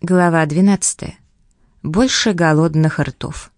Глава 12. Больше голодных ртов.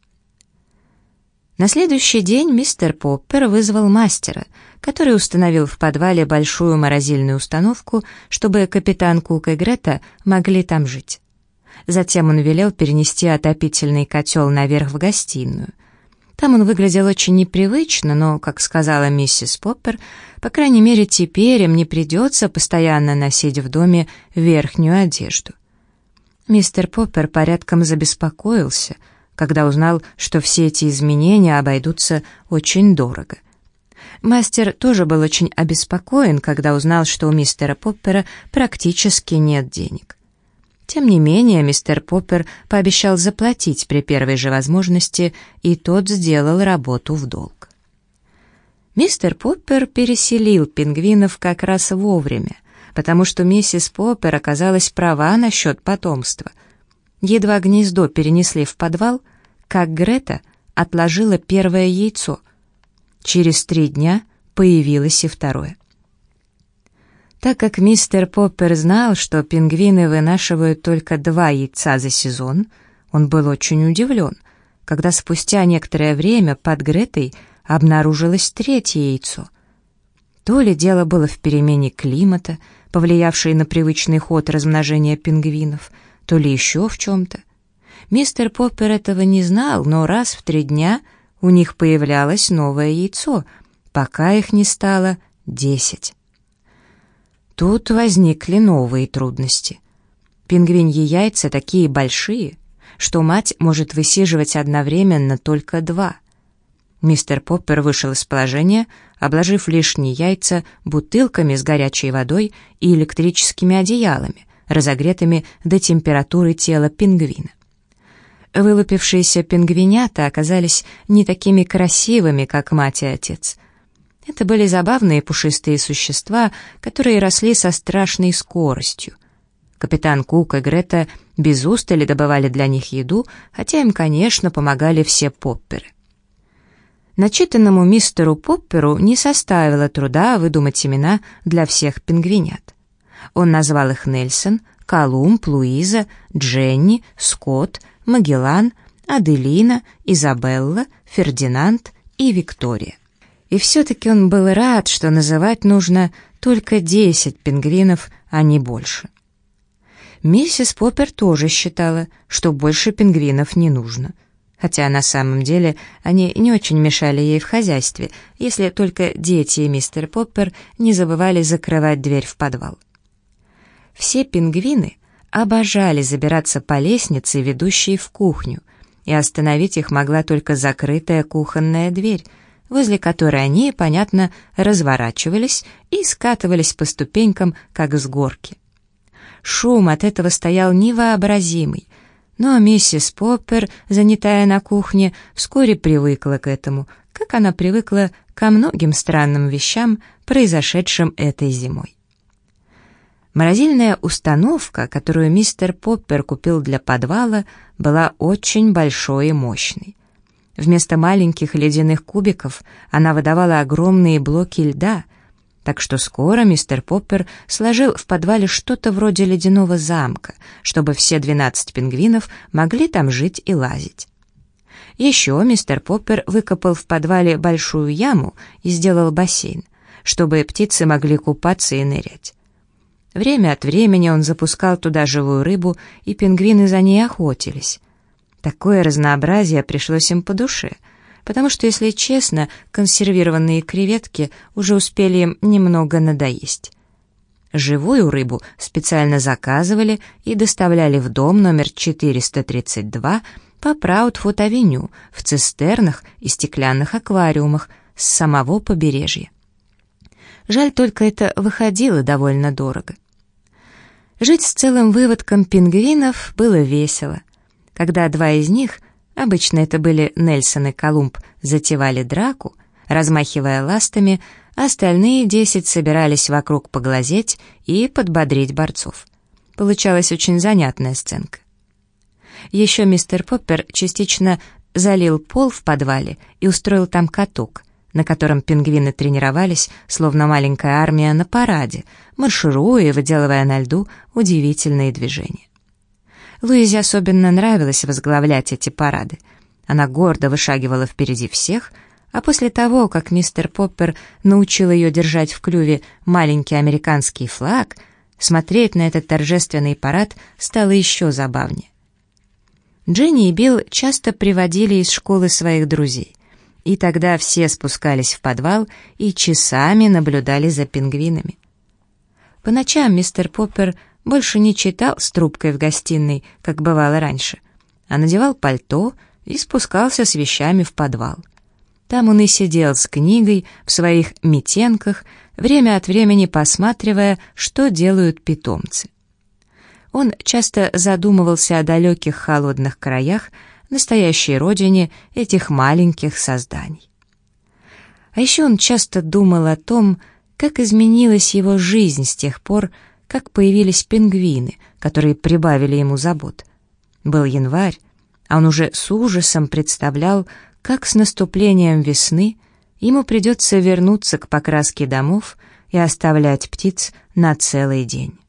На следующий день мистер Поппер вызвал мастера, который установил в подвале большую морозильную установку, чтобы капитан Кук и Грета могли там жить. Затем он велел перенести отопительный котел наверх в гостиную. Там он выглядел очень непривычно, но, как сказала миссис Поппер, по крайней мере теперь им не придется постоянно носить в доме верхнюю одежду. Мистер Поппер порядком забеспокоился, когда узнал, что все эти изменения обойдутся очень дорого. Мастер тоже был очень обеспокоен, когда узнал, что у мистера Поппера практически нет денег. Тем не менее, мистер Поппер пообещал заплатить при первой же возможности, и тот сделал работу в долг. Мистер Поппер переселил пингвинов как раз вовремя, потому что миссис Поппер оказалась права насчет потомства. Едва гнездо перенесли в подвал, как Грета отложила первое яйцо. Через 3 дня появилось и второе. Так как мистер Поппер знал, что пингвины вынашивают только 2 яйца за сезон, он был очень удивлен, когда спустя некоторое время под Гретой обнаружилось 3-е яйцо. То ли дело было в перемене климата, повлиявшей на привычный ход размножения пингвинов, то ли еще в чем-то. Мистер Поппер этого не знал, но раз в 3 дня у них появлялось новое яйцо, пока их не стало 10. Тут возникли новые трудности. Пингвиньи яйца такие большие, что мать может высиживать одновременно только 2. Мистер Поппер вышел из положения, обложив лишние яйца бутылками с горячей водой и электрическими одеялами, разогретыми до температуры тела пингвина. Вылупившиеся пингвинята оказались не такими красивыми, как мать и отец. Это были забавные пушистые существа, которые росли со страшной скоростью. Капитан Кук и Грета без устали добывали для них еду, хотя им, конечно, помогали все Попперы. Начитанному мистеру Попперу не составило труда выдумать имена для всех пингвинят. Он назвал их Нельсон, Колумб, Луиза, Дженни, Скотт, Магеллан, Аделина, Изабелла, Фердинанд и Виктория. И все-таки он был рад, что называть нужно только 10 пингвинов, а не больше. Миссис Поппер тоже считала, что больше пингвинов не нужно, хотя на самом деле они не очень мешали ей в хозяйстве, если только дети и мистер Поппер не забывали закрывать дверь в подвал. Все пингвины обожали забираться по лестнице, ведущей в кухню, и остановить их могла только закрытая кухонная дверь, возле которой они, понятно, разворачивались и скатывались по ступенькам, как с горки. Шум от этого стоял невообразимый, но миссис Поппер, занятая на кухне, вскоре привыкла к этому, как она привыкла ко многим странным вещам, произошедшим этой зимой. Морозильная установка, которую мистер Поппер купил для подвала, была очень большой и мощной. Вместо маленьких ледяных кубиков она выдавала огромные блоки льда, так что скоро мистер Поппер сложил в подвале что-то вроде ледяного замка, чтобы все 12 пингвинов могли там жить и лазить. Еще мистер Поппер выкопал в подвале большую яму и сделал бассейн, чтобы птицы могли купаться и нырять. Время от времени он запускал туда живую рыбу, и пингвины за ней охотились. Такое разнообразие пришлось им по душе, потому что, если честно, консервированные креветки уже успели им немного надоесть. Живую рыбу специально заказывали и доставляли в дом номер 432 по Праудфуд-авеню в цистернах и стеклянных аквариумах с самого побережья. Жаль, только это выходило довольно дорого. Жить с целым выводком пингвинов было весело. Когда 2 из них, обычно это были Нельсон и Колумб, затевали драку, размахивая ластами, остальные 10 собирались вокруг поглазеть и подбодрить борцов. Получалась очень занятная сценка. Еще мистер Поппер частично залил пол в подвале и устроил там каток, на котором пингвины тренировались, словно маленькая армия на параде, маршируя и выделывая на льду удивительные движения. Луизе особенно нравилось возглавлять эти парады. Она гордо вышагивала впереди всех, а после того, как мистер Поппер научил ее держать в клюве маленький американский флаг, смотреть на этот торжественный парад стало еще забавнее. Дженни и Билл часто приводили из школы своих друзей, и тогда все спускались в подвал и часами наблюдали за пингвинами. По ночам мистер Поппер больше не читал с трубкой в гостиной, как бывало раньше, а надевал пальто и спускался с вещами в подвал. Там он и сидел с книгой в своих митенках, время от времени посматривая, что делают питомцы. Он часто задумывался о далеких холодных краях, настоящей родине этих маленьких созданий. А еще он часто думал о том, как изменилась его жизнь с тех пор, как появились пингвины, которые прибавили ему забот. Был январь, а он уже с ужасом представлял, как с наступлением весны ему придется вернуться к покраске домов и оставлять птиц на целый день.